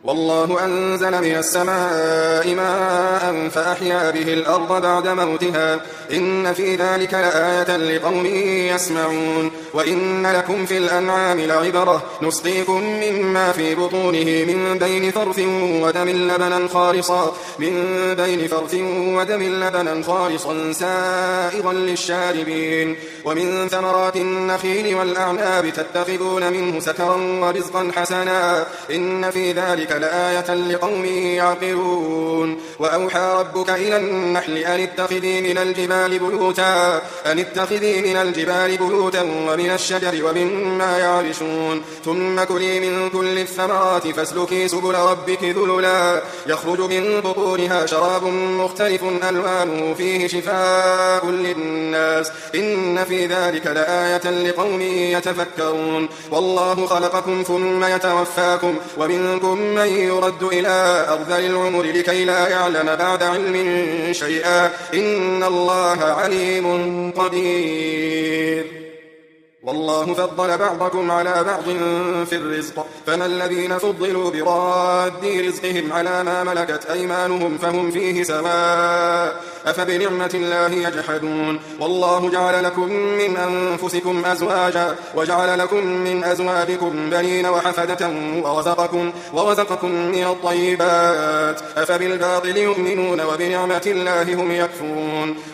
والله أنزل من السماء ماء فأحيا به الأرض بعد موتها إن في ذلك لآية لقوم يسمعون وإن لكم في الأنعام لعبرة نسقيكم مما في بطونه من بين فرث ودم لبنا خالصا سائغا للشاربين ومن ثمرات النخيل والأعناب تتخذون منه سكرا ورزقا حسنا إن في ذلك لآية لقوم يعقلون وأوحى ربك إلى النحل أن اتخذي من الجبال بيوتا ومن الشجر ومما يعرشون ثم كلي من كل الثمرات فاسلكي سبل ربك ذللا يخرج من بطونها شراب مختلف ألوانه فيه شفاء للناس إن في ذلك لآية لقوم يتفكرون والله خلقكم ثم يتوفاكم ومنكم من يرد إلى أرذل العمر لكي لا يعلم بعد علم شيئا إن الله عليم قدير والله فضل بعضكم على بعض في الرزق فما الذين فضلوا براد رزقهم على ما ملكت أيمانهم فهم فيه سواء أفبنعمة الله يجحدون والله جعل لكم من أنفسكم أزواجا وجعل لكم من أزواجكم بنين وحفدة ورزقكم من الطيبات أفبالباطل يؤمنون وبنعمة الله هم يكفرون